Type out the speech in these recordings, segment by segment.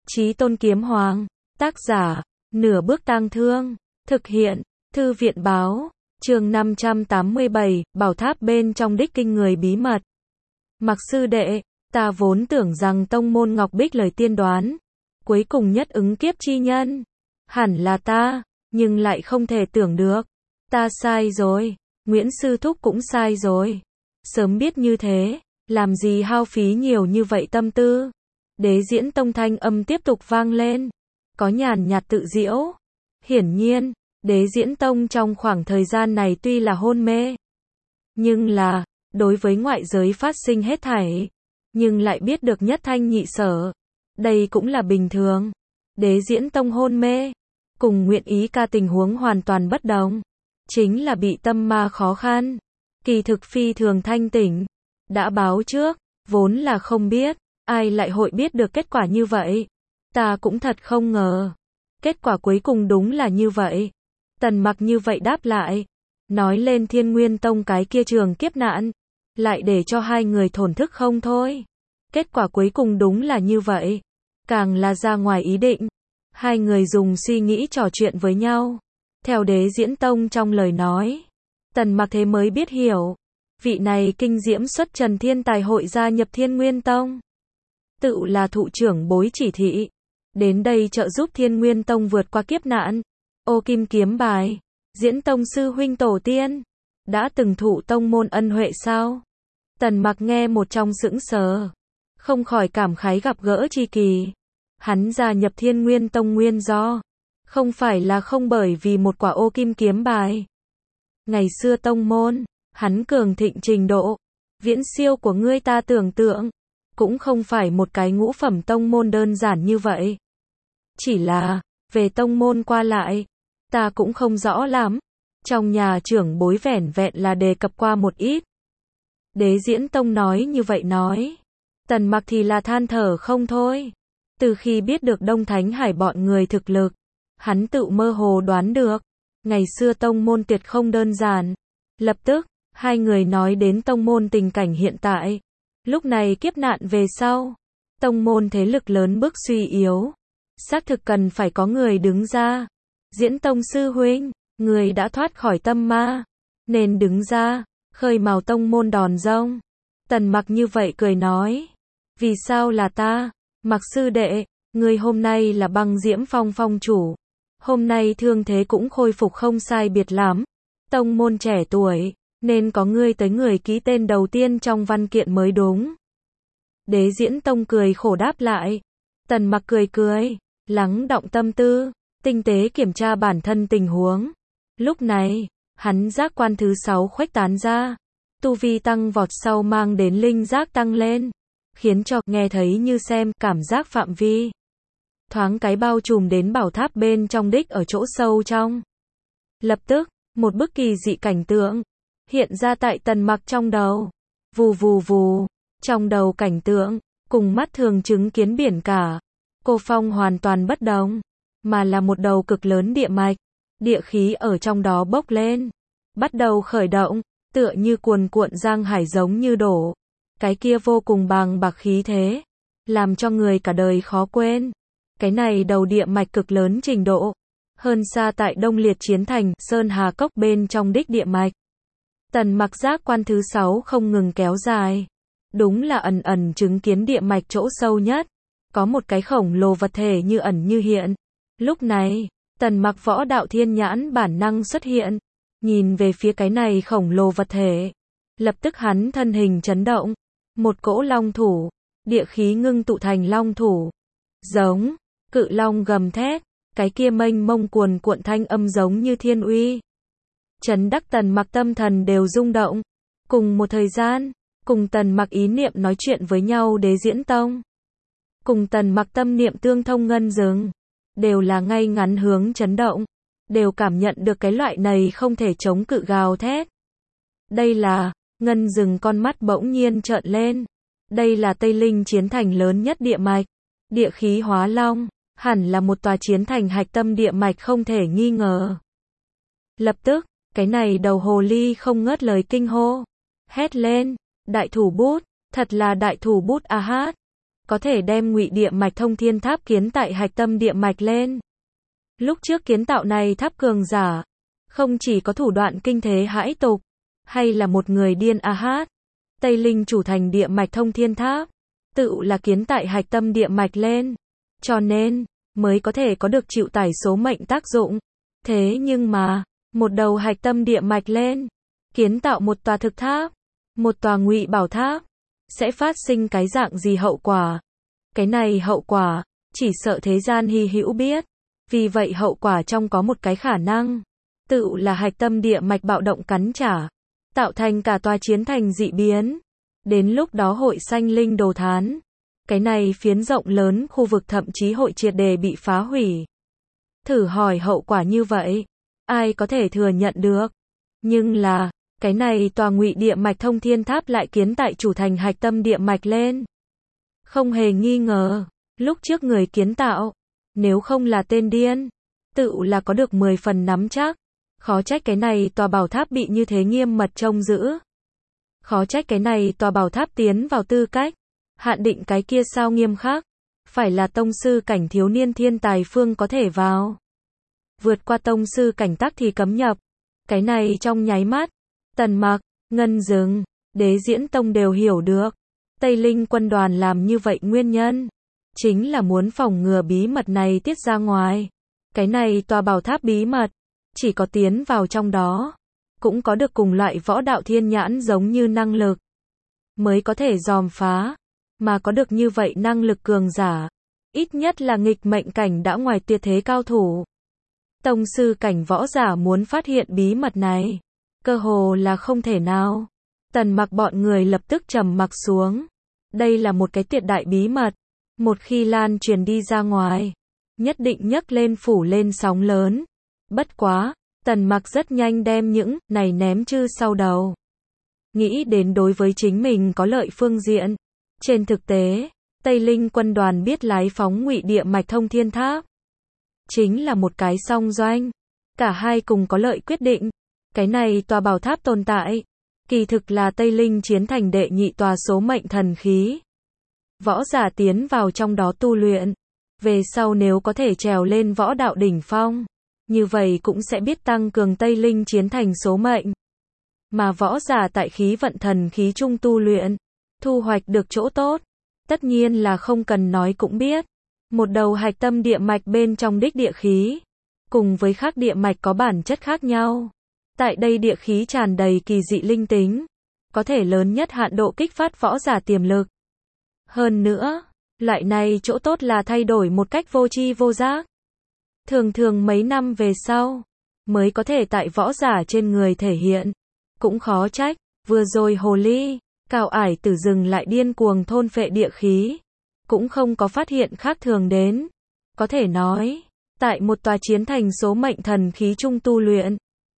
Chí Tôn Kiếm Hoàng. Tác giả, Nửa Bước Tang Thương. Thực hiện, Thư viện báo. Chương 587, Bảo Tháp bên trong đích kinh người bí mật. Mặc sư đệ, ta vốn tưởng rằng tông môn Ngọc Bích lời tiên đoán, cuối cùng nhất ứng kiếp chi nhân hẳn là ta, nhưng lại không thể tưởng được. Ta sai rồi, Nguyễn Sư Thúc cũng sai rồi. Sớm biết như thế, làm gì hao phí nhiều như vậy tâm tư. Đế Diễn Tông thanh âm tiếp tục vang lên, có nhàn nhạt tự diễu. Hiển nhiên, Đế Diễn Tông trong khoảng thời gian này tuy là hôn mê, nhưng là, đối với ngoại giới phát sinh hết thảy, nhưng lại biết được nhất thanh nhị sở. Đây cũng là bình thường. Đế Diễn Tông hôn mê, cùng Nguyện Ý ca tình huống hoàn toàn bất đồng. Chính là bị tâm ma khó khăn. Kỳ thực phi thường thanh tỉnh. Đã báo trước, vốn là không biết, ai lại hội biết được kết quả như vậy. Ta cũng thật không ngờ. Kết quả cuối cùng đúng là như vậy. Tần Mặc như vậy đáp lại. Nói lên Thiên Nguyên Tông cái kia trường kiếp nạn, lại để cho hai người thổn thức không thôi. Kết quả cuối cùng đúng là như vậy. Càng là ra ngoài ý định. Hai người dùng suy nghĩ trò chuyện với nhau. Theo Đế Diễn Tông trong lời nói, Tần Mặc thế mới biết hiểu. Vị này kinh diễm xuất trần thiên tài hội gia nhập Thiên Nguyên Tông. Tự là thụ trưởng bối chỉ thị. Đến đây trợ giúp Thiên Nguyên Tông vượt qua kiếp nạn. Ô kim kiếm bài. Diễn Tông sư huynh tổ tiên. Đã từng thụ tông môn ân huệ sao? Tần Mặc nghe một trong sững sờ. Không khỏi cảm khái gặp gỡ tri kỳ. Hắn gia nhập Thiên Nguyên Tông nguyên do. Không phải là không bởi vì một quả ô kim kiếm bài. Ngày xưa tông môn, hắn cường thịnh trình độ. Viễn siêu của ngươi ta tưởng tượng. Cũng không phải một cái ngũ phẩm tông môn đơn giản như vậy. Chỉ là, về tông môn qua lại, ta cũng không rõ lắm. Trong nhà trưởng bối vẻn vẹn là đề cập qua một ít. Đế Diễn Tông nói như vậy nói. Tần Mặc thì là than thở không thôi. Từ khi biết được Đông Thánh Hải bọn người thực lực, hắn tự mơ hồ đoán được. Ngày xưa tông môn tuyệt không đơn giản. Lập tức, hai người nói đến tông môn tình cảnh hiện tại. Lúc này kiếp nạn về sau, tông môn thế lực lớn bước suy yếu. Xác thực cần phải có người đứng ra. Diễn Tông sư huynh, người đã thoát khỏi tâm ma, nên đứng ra, khơi mào tông môn đòn rông. Tần Mặc như vậy cười nói. Vì sao là ta? Mặc sư đệ, người hôm nay là Băng Diễm Phong phong chủ. Hôm nay thương thế cũng khôi phục không sai biệt lắm. Tông môn trẻ tuổi, nên có ngươi tới người ký tên đầu tiên trong văn kiện mới đúng. Đế Diễn Tông cười khổ đáp lại. Tần Mặc cười cười, lắng đọng tâm tư, tinh tế kiểm tra bản thân tình huống. Lúc này, hắn giác quan thứ 6 khuếch tán ra. Tu vi tăng vọt sau mang đến linh giác tăng lên. Khiến cho nghe thấy như xem cảm giác phạm vi. Thoáng cái bao trùm đến bảo tháp bên trong đích ở chỗ sâu trong. Lập tức, một bức kỳ dị cảnh tượng hiện ra tại Tần Mặc trong đầu. Vù vù vù, trong đầu cảnh tượng, cùng mắt thường chứng kiến biển cả. Cô phong hoàn toàn bất đồng, mà là một đầu cực lớn địa mạch. Địa khí ở trong đó bốc lên, bắt đầu khởi động, tựa như cuồn cuộn giang hải giống như đổ. Cái kia vô cùng bàng bạc khí thế, làm cho người cả đời khó quên. Cái này đầu địa mạch cực lớn trình độ, hơn xa tại Đông Liệt Chiến Thành, Sơn Hà Cốc bên trong đích địa mạch. Tần Mặc giác quan thứ 6 không ngừng kéo dài. Đúng là ẩn ẩn chứng kiến địa mạch chỗ sâu nhất. Có một cái khổng lồ vật thể như ẩn như hiện. Lúc này, Tần Mặc võ đạo thiên nhãn bản năng xuất hiện. Nhìn về phía cái này khổng lồ vật thể. Lập tức hắn thân hình chấn động. Một cỗ long thủ, địa khí ngưng tụ thành long thủ. Giống, cự long gầm thét, cái kia mênh mông cuồn cuộn thanh âm giống như thiên uy. Chấn đắc Tần Mặc tâm thần đều rung động. Cùng một thời gian, cùng Tần Mặc ý niệm nói chuyện với nhau Đế Diễn Tông. Cùng Tần Mặc tâm niệm tương thông ngân dừng. Đều là ngay ngắn hướng chấn động. Đều cảm nhận được cái loại này không thể chống cự gào thét. Đây là, ngân dừng con mắt bỗng nhiên trợn lên. Đây là Tây Linh Chiến Thành lớn nhất địa mạch. Địa khí hóa long, hẳn là một tòa chiến thành hạch tâm địa mạch không thể nghi ngờ. Lập tức, cái này đầu hồ ly không ngớt lời kinh hô. Hét lên, đại thủ bút, thật là đại thủ bút a hát. có thể đem Ngụy Địa Mạch Thông Thiên Tháp kiến tại hạch tâm địa mạch lên. Lúc trước kiến tạo này tháp cường giả, không chỉ có thủ đoạn kinh thế hãi tục, hay là một người điên a hát. Tây Linh chủ thành địa mạch Thông Thiên Tháp, tự là kiến tại hạch tâm địa mạch lên, cho nên mới có thể có được chịu tải số mệnh tác dụng. Thế nhưng mà, một đầu hạch tâm địa mạch lên, kiến tạo một tòa thực tháp, một tòa ngụy bảo tháp, sẽ phát sinh cái dạng gì hậu quả? Cái này hậu quả, chỉ sợ thế gian hy hữu biết. Vì vậy hậu quả trong có một cái khả năng, tự là hạch tâm địa mạch bạo động cắn trả, tạo thành cả tòa chiến thành dị biến. Đến lúc đó hội sanh linh đồ thán. Cái này phiến rộng lớn khu vực thậm chí hội triệt đề bị phá hủy. Thử hỏi hậu quả như vậy, ai có thể thừa nhận được? Nhưng là, cái này tòa Ngụy Địa Mạch Thông Thiên Tháp lại kiến tại chủ thành hạch tâm địa mạch lên. Không hề nghi ngờ, lúc trước người kiến tạo, nếu không là tên điên, tự là có được 10 phần nắm chắc. Khó trách cái này tòa bảo tháp bị như thế nghiêm mật trông giữ. Khó trách cái này tòa bảo tháp tiến vào tư cách, hạn định cái kia sao nghiêm khắc. Phải là tông sư cảnh thiếu niên thiên tài phương có thể vào. Vượt qua tông sư cảnh tắc thì cấm nhập. Cái này trong nháy mắt, Tần Mặc, Ngân Dừng, Đế Diễn Tông đều hiểu được. Tây Linh quân đoàn làm như vậy nguyên nhân, chính là muốn phòng ngừa bí mật này tiết ra ngoài. Cái này tòa bảo tháp bí mật, chỉ có tiến vào trong đó, cũng có được cùng loại võ đạo thiên nhãn giống như năng lực, mới có thể dòm phá. Mà có được như vậy năng lực cường giả, ít nhất là nghịch mệnh cảnh đã ngoài tuyệt thế cao thủ. Tông sư cảnh võ giả muốn phát hiện bí mật này, cơ hồ là không thể nào. Tần Mặc bọn người lập tức trầm mặc xuống. Đây là một cái tuyệt đại bí mật, một khi lan truyền đi ra ngoài, nhất định nhấc lên phủ lên sóng lớn. Bất quá, Tần Mặc rất nhanh đem những này ném chư sau đầu. Nghĩ đến đối với chính mình có lợi phương diện. Trên thực tế, Tây Linh quân đoàn biết lái phóng Ngụy Địa Mạch Thông Thiên Tháp, chính là một cái song doanh. Cả hai cùng có lợi quyết định. Cái này tòa bảo tháp tồn tại, kỳ thực là Tây Linh chiến thành đệ nhị tòa số mệnh thần khí. Võ giả tiến vào trong đó tu luyện, về sau nếu có thể trèo lên võ đạo đỉnh phong, như vậy cũng sẽ biết tăng cường Tây Linh chiến thành số mệnh. Mà võ giả tại khí vận thần khí trung tu luyện, thu hoạch được chỗ tốt, tất nhiên là không cần nói cũng biết. Một đầu hạch tâm địa mạch bên trong đích địa khí, cùng với khác địa mạch có bản chất khác nhau. Tại đây địa khí tràn đầy kỳ dị linh tính, có thể lớn nhất hạn độ kích phát võ giả tiềm lực. Hơn nữa, loại này chỗ tốt là thay đổi một cách vô tri vô giác. Thường thường mấy năm về sau, mới có thể tại võ giả trên người thể hiện. Cũng khó trách, vừa rồi hồ ly, Cao Ải Tử dừng lại điên cuồng thôn phệ địa khí, cũng không có phát hiện khác thường đến. Có thể nói, tại một tòa chiến thành số mệnh thần khí trung tu luyện,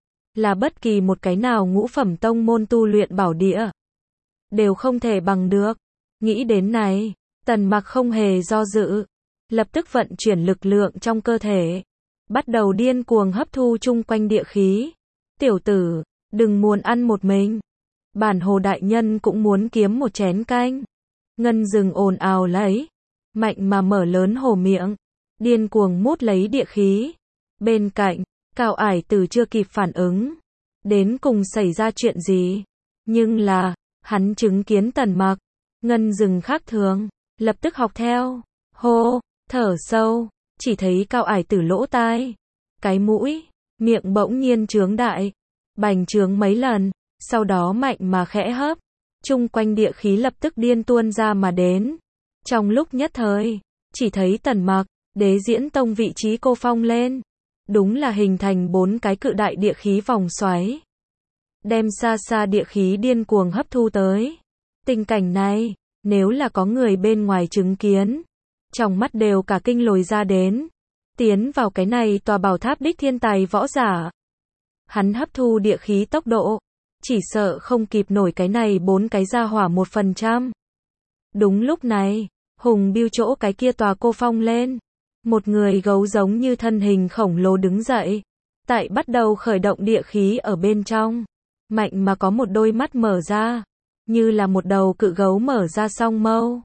là bất kỳ một cái nào ngũ phẩm tông môn tu luyện bảo địa, đều không thể bằng được. Nghĩ đến này, Tần Mặc không hề do dự, lập tức vận chuyển lực lượng trong cơ thể, bắt đầu điên cuồng hấp thu chung quanh địa khí. Tiểu tử, đừng muốn ăn một mình. Bản Hồ đại nhân cũng muốn kiếm một chén canh. Ngân Dừng ồn ào lấy, mạnh mà mở lớn hồ miệng, điên cuồng mút lấy địa khí. Bên cạnh, Cao Ải Tử chưa kịp phản ứng, đến cùng xảy ra chuyện gì. Nhưng là, hắn chứng kiến Tần Mặc, Ngân Dừng khác thường, lập tức học theo. Hô, thở sâu, chỉ thấy Cao Ải Tử lỗ tai, cái mũi, miệng bỗng nhiên trướng đại, bành trướng mấy lần, sau đó mạnh mà khẽ hấp, chung quanh địa khí lập tức điên tuôn ra mà đến. Trong lúc nhất thời, chỉ thấy Tần Mặc, Đế Diễn Tông vị trí cô phong lên, đúng là hình thành 4 cái cự đại địa khí vòng xoáy, đem xa xa địa khí điên cuồng hấp thu tới. Tình cảnh này, nếu là có người bên ngoài chứng kiến, trong mắt đều cả kinh lồi ra đến. Tiến vào cái này tòa bảo tháp đích thiên tài võ giả, hắn hấp thu địa khí tốc độ, chỉ sợ không kịp nổi cái này 4 cái gia hỏa 1%. Đúng lúc này, Hùng Biêu chỗ cái kia tòa cô phong lên, một người gấu giống như thân hình khổng lồ đứng dậy, tại bắt đầu khởi động địa khí ở bên trong, mạnh mà có một đôi mắt mở ra, như là một đầu cự gấu mở ra song mâu,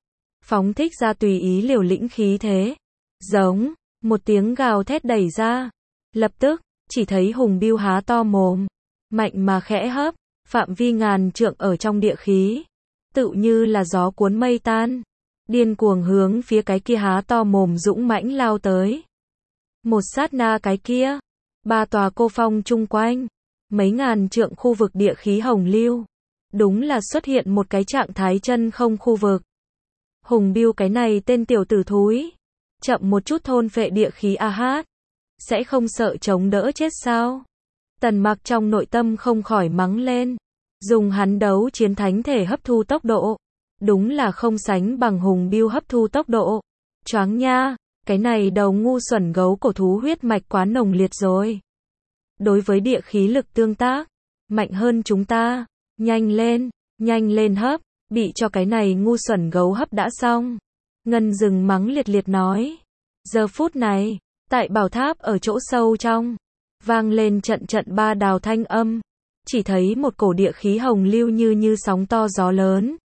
phóng thích ra tùy ý liều lĩnh khí thế. Giống, một tiếng gào thét đẩy ra. Lập tức, chỉ thấy Hùng Bưu há to mồm, mạnh mà khẽ hấp, phạm vi ngàn trượng ở trong địa khí, tựu như là gió cuốn mây tan, điên cuồng hướng phía cái kia há to mồm dũng mãnh lao tới. Một sát na cái kia, ba tòa cô phong chung quanh, mấy ngàn trượng khu vực địa khí hồng lưu, đúng là xuất hiện một cái trạng thái chân không khu vực. Hùng Bưu cái này tên tiểu tử thúi, chậm một chút thôn phệ địa khí a hát, sẽ không sợ chống đỡ chết sao? Tần Mặc trong nội tâm không khỏi mắng lên, dùng hắn đấu chiến thánh thể hấp thu tốc độ, đúng là không sánh bằng Hùng Bưu hấp thu tốc độ. Choáng nha, cái này đầu ngu xuẩn gấu cổ thú huyết mạch quá nồng liệt rồi. Đối với địa khí lực tương tác, mạnh hơn chúng ta, nhanh lên hấp, bị cho cái này ngu xuẩn gấu hấp đã xong. Ngân Dừng mắng liệt liệt nói. Giờ phút này, tại bảo tháp ở chỗ sâu trong, vang lên trận trận ba đào thanh âm, chỉ thấy một cổ địa khí hồng lưu như sóng to gió lớn,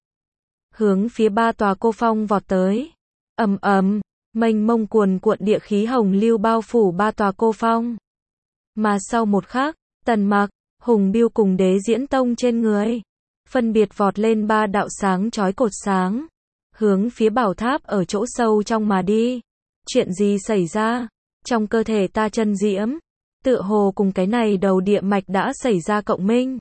hướng phía ba tòa cô phong vọt tới. Ầm ầm, mênh mông cuồn cuộn địa khí hồng lưu bao phủ ba tòa cô phong. Mà sau một khắc, Tần Mặc, Hùng Bưu cùng Đế Diễn Tông trên người, phân biệt vọt lên ba đạo sáng chói cột sáng, hướng phía bảo tháp ở chỗ sâu trong mà đi. Chuyện gì xảy ra? Trong cơ thể ta chân diễm, tựa hồ cùng cái này đầu địa mạch đã xảy ra cộng minh.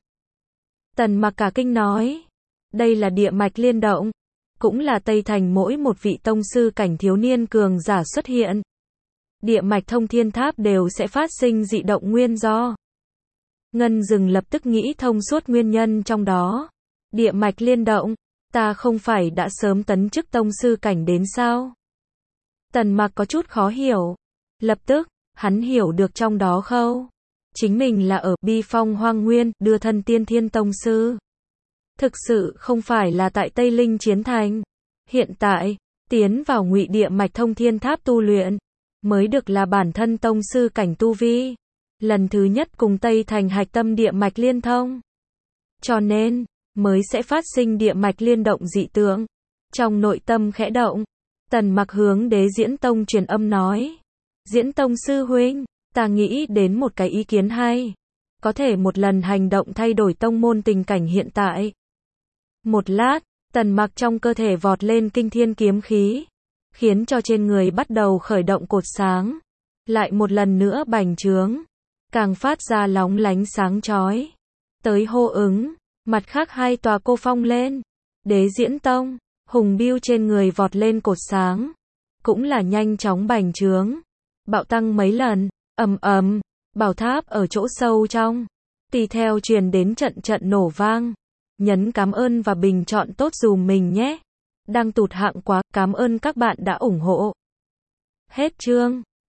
Tần Mặc cả kinh nói, đây là địa mạch liên động, cũng là Tây Thành mỗi một vị tông sư cảnh thiếu niên cường giả xuất hiện. Địa mạch thông thiên tháp đều sẽ phát sinh dị động nguyên do. Ngân Dừng lập tức nghĩ thông suốt nguyên nhân trong đó. Địa mạch liên động, ta không phải đã sớm tấn chức tông sư cảnh đến sao? Tần Mặc có chút khó hiểu. Lập tức, hắn hiểu được trong đó khâu. Chính mình là ở Bi Phong Hoang Nguyên, đưa thân tiên thiên tông sư. Thực sự không phải là tại Tây Linh Chiến Thành. Hiện tại, tiến vào Ngụy địa mạch thông thiên tháp tu luyện, mới được là bản thân tông sư cảnh tu vi. Lần thứ nhất cùng Tây Thành hạch tâm địa mạch liên thông. Cho nên, mới sẽ phát sinh địa mạch liên động dị tượng. Trong nội tâm khẽ động, Tần Mặc hướng Đế Diễn Tông truyền âm nói. Diễn Tông sư huynh, ta nghĩ đến một cái ý kiến hay. Có thể một lần hành động thay đổi tông môn tình cảnh hiện tại. Một lát, Tần Mặc trong cơ thể vọt lên kinh thiên kiếm khí, khiến cho trên người bắt đầu khởi động cột sáng. Lại một lần nữa bành trướng, càng phát ra lóng lánh sáng chói. Tới hô ứng, mặt khác hai tòa cô phong lên. Đế Diễn Tông, Hùng Bưu trên người vọt lên cột sáng, cũng là nhanh chóng bành trướng, bạo tăng mấy lần. Ầm ầm, bảo tháp ở chỗ sâu trong, tùy theo truyền đến trận trận nổ vang. Nhấn cảm ơn và bình chọn tốt dùm mình nhé. Đang tụt hạng quá, cảm ơn các bạn đã ủng hộ. Hết chương.